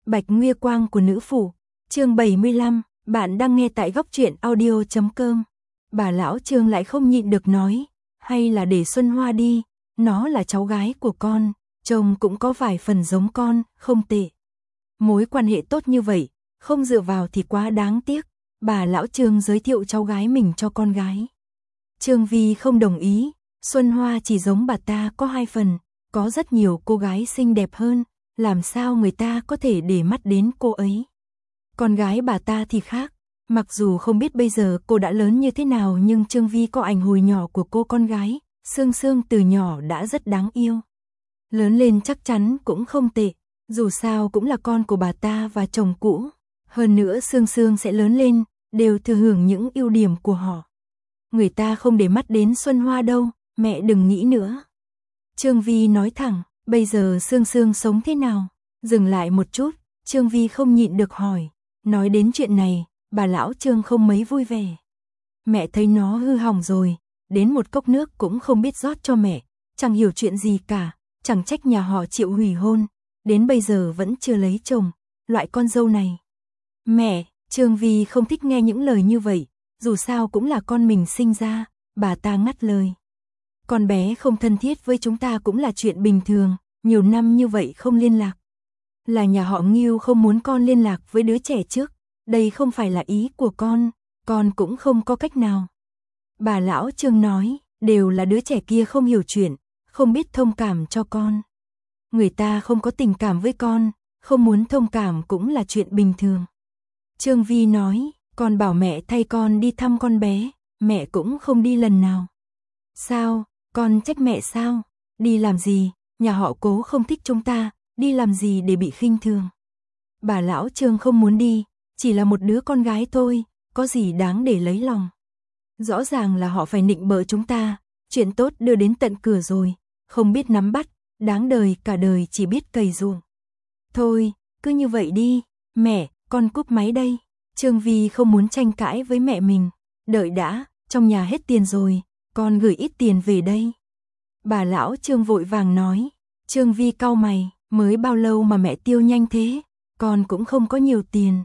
Bạch Nguy Quang của nữ phủ, chương 75, bạn đang nghe tại góc truyện audio.com. Bà lão Trương lại không nhịn được nói, hay là để Xuân Hoa đi, nó là cháu gái của con, trông cũng có vài phần giống con, không tệ. Mối quan hệ tốt như vậy, không dựa vào thì quá đáng tiếc. Bà lão Trương giới thiệu cháu gái mình cho con gái. Trương Vi không đồng ý, Xuân Hoa chỉ giống bà ta có 2 phần, có rất nhiều cô gái xinh đẹp hơn, làm sao người ta có thể để mắt đến cô ấy. Con gái bà ta thì khác, mặc dù không biết bây giờ cô đã lớn như thế nào nhưng Trương Vi có ảnh hồi nhỏ của cô con gái, Sương Sương từ nhỏ đã rất đáng yêu. Lớn lên chắc chắn cũng không tệ, dù sao cũng là con của bà ta và chồng cũ. Hơn nữa Sương Sương sẽ lớn lên, đều thừa hưởng những ưu điểm của họ. Người ta không để mắt đến Xuân Hoa đâu, mẹ đừng nghĩ nữa. Trương Vi nói thẳng, bây giờ Sương Sương sống thế nào? Dừng lại một chút, Trương Vi không nhịn được hỏi. Nói đến chuyện này, bà lão Trương không mấy vui vẻ. Mẹ thấy nó hư hỏng rồi, đến một cốc nước cũng không biết rót cho mẹ, chẳng hiểu chuyện gì cả, chẳng trách nhà họ Triệu hủy hôn, đến bây giờ vẫn chưa lấy chồng, loại con dâu này. Mẹ, Trương Vi không thích nghe những lời như vậy, dù sao cũng là con mình sinh ra, bà ta ngắt lời. Con bé không thân thiết với chúng ta cũng là chuyện bình thường, nhiều năm như vậy không liên lạc. Là nhà họ Ngưu không muốn con liên lạc với đứa trẻ trước, đây không phải là ý của con cũng không có cách nào. Bà lão Trương nói, đều là đứa trẻ kia không hiểu chuyện, không biết thông cảm cho con. Người ta không có tình cảm với con, không muốn thông cảm cũng là chuyện bình thường. Trương Vi nói, con bảo mẹ thay con đi thăm con bé, mẹ cũng không đi lần nào. Sao, con trách mẹ sao? Đi làm gì, nhà họ Cố không thích chúng ta, đi làm gì để bị khinh thường. Bà lão Trương không muốn đi, chỉ là một đứa con gái thôi, có gì đáng để lấy lòng. Rõ ràng là họ phải nịnh bợ chúng ta, chuyện tốt đưa đến tận cửa rồi, không biết nắm bắt, đáng đời cả đời chỉ biết cày ruộng. Thôi, cứ như vậy đi, mẹ, con cúp máy đây. Trương Vi không muốn tranh cãi với mẹ mình, đợi đã, trong nhà hết tiền rồi, con gửi ít tiền về đây. Bà lão Trương vội vàng nói. Trương Vi cau mày, mới bao lâu mà mẹ tiêu nhanh thế, con cũng không có nhiều tiền.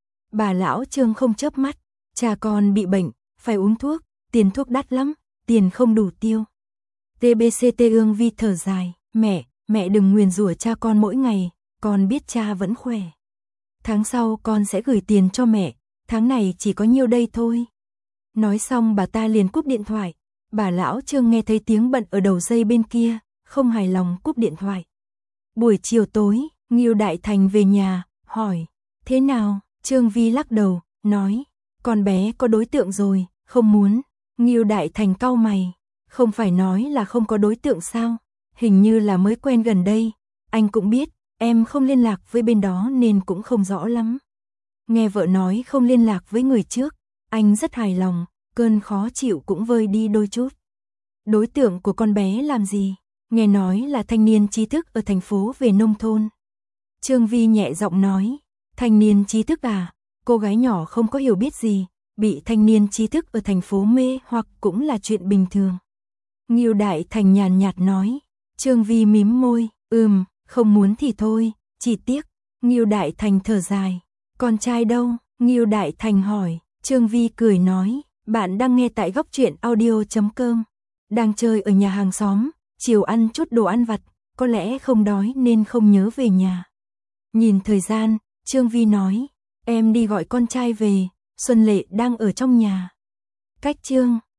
Bà lão Trương không chớp mắt, cha con bị bệnh, phải uống thuốc, tiền thuốc đắt lắm, tiền không đủ tiêu. TBCT Ương Vi thở dài, mẹ đừng nguyền rủa cha con mỗi ngày, con biết cha vẫn khỏe. Tháng sau con sẽ gửi tiền cho mẹ, tháng này chỉ có nhiêu đây thôi. Nói xong bà ta liền cúp điện thoại, bà lão Trương nghe thấy tiếng bận ở đầu dây bên kia, không hài lòng cúp điện thoại. Buổi chiều tối, Ngưu Đại Thành về nhà, hỏi, thế nào? Trương Vi lắc đầu, nói, con bé có đối tượng rồi, không muốn. Ngưu Đại Thành cau mày, không phải nói là không có đối tượng sao? Hình như là mới quen gần đây, anh cũng biết, em không liên lạc với bên đó nên cũng không rõ lắm. Nghe vợ nói không liên lạc với người trước, anh rất hài lòng, cơn khó chịu cũng vơi đi đôi chút. Đối tượng của con bé làm gì? Nghe nói là thanh niên trí thức ở thành phố về nông thôn. Trương Vi nhẹ giọng nói, thanh niên trí thức à? Cô gái nhỏ không có hiểu biết gì, bị thanh niên trí thức ở thành phố mê hoặc cũng là chuyện bình thường. Ngưu Đại Thành nhàn nhạt nói. Trương Vi mím môi, không muốn thì thôi, chỉ tiếc. Ngưu Đại Thành thở dài, con trai đâu? Ngưu Đại Thành hỏi. Trương Vi cười nói, bạn đang nghe tại góc truyện audio.com. Đang chơi ở nhà hàng xóm, chiều ăn chút đồ ăn vặt, có lẽ không đói nên không nhớ về nhà. Nhìn thời gian, Trương Vi nói, em đi gọi con trai về, Xuân Lệ đang ở trong nhà. Cách chương